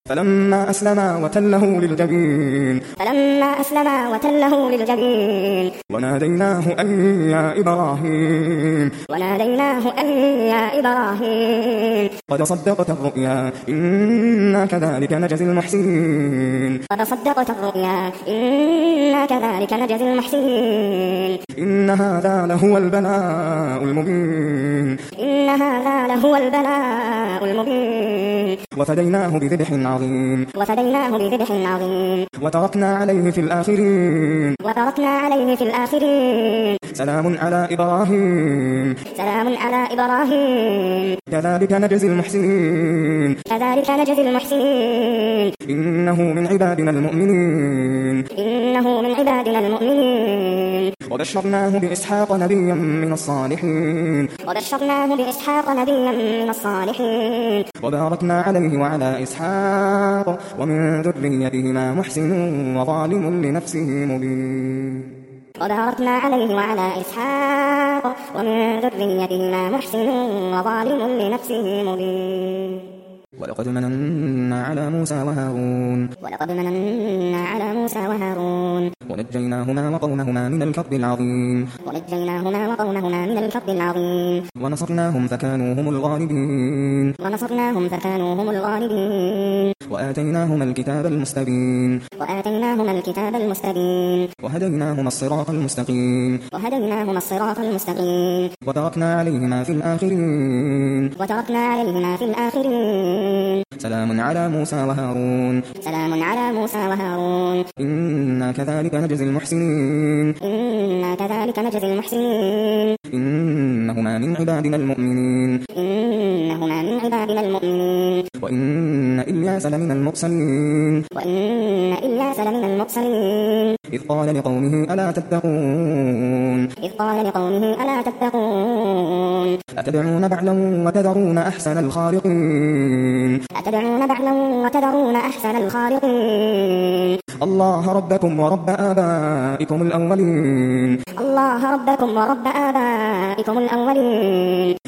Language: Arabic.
فلما أسلما وتله للجبين وناديناه أن يا إبراهيم قد صدقت الرؤيا إنا كذلك نجزي المحسنين إن هذا لهو البلاء المبين وفديناه بذبح عظيم وتركنا عليه في الآخرين سلام على إبراهيم كذلك نجزي المحسنين إنه من عبادنا المؤمنين وبشرناه بإسحاق نبيا من الصالحين وباركنا عليه وعلى إسحاق ومن ذريتهما محسن وظالم لنفسه مبين ولقد مننا على موسى وهارون ونجيناهما وقومهما من الكرب العظيم ونصرناهم فكانوا هم الغالبين وآتيناهما الكتاب المستبين وهديناهما الصراط المستقيم وتركنا عليهما في الآخرين سلام على موسى وهارون إنا كذلك نجزي المحسنين إنهما من عبادنا المؤمنين وإن إلياس لمن المرسلين إذ قال لقومه ألا تتقون أتدعون بعلا وتذرون أحسن الخالقين الله ربكم ورب آبائكم الأولين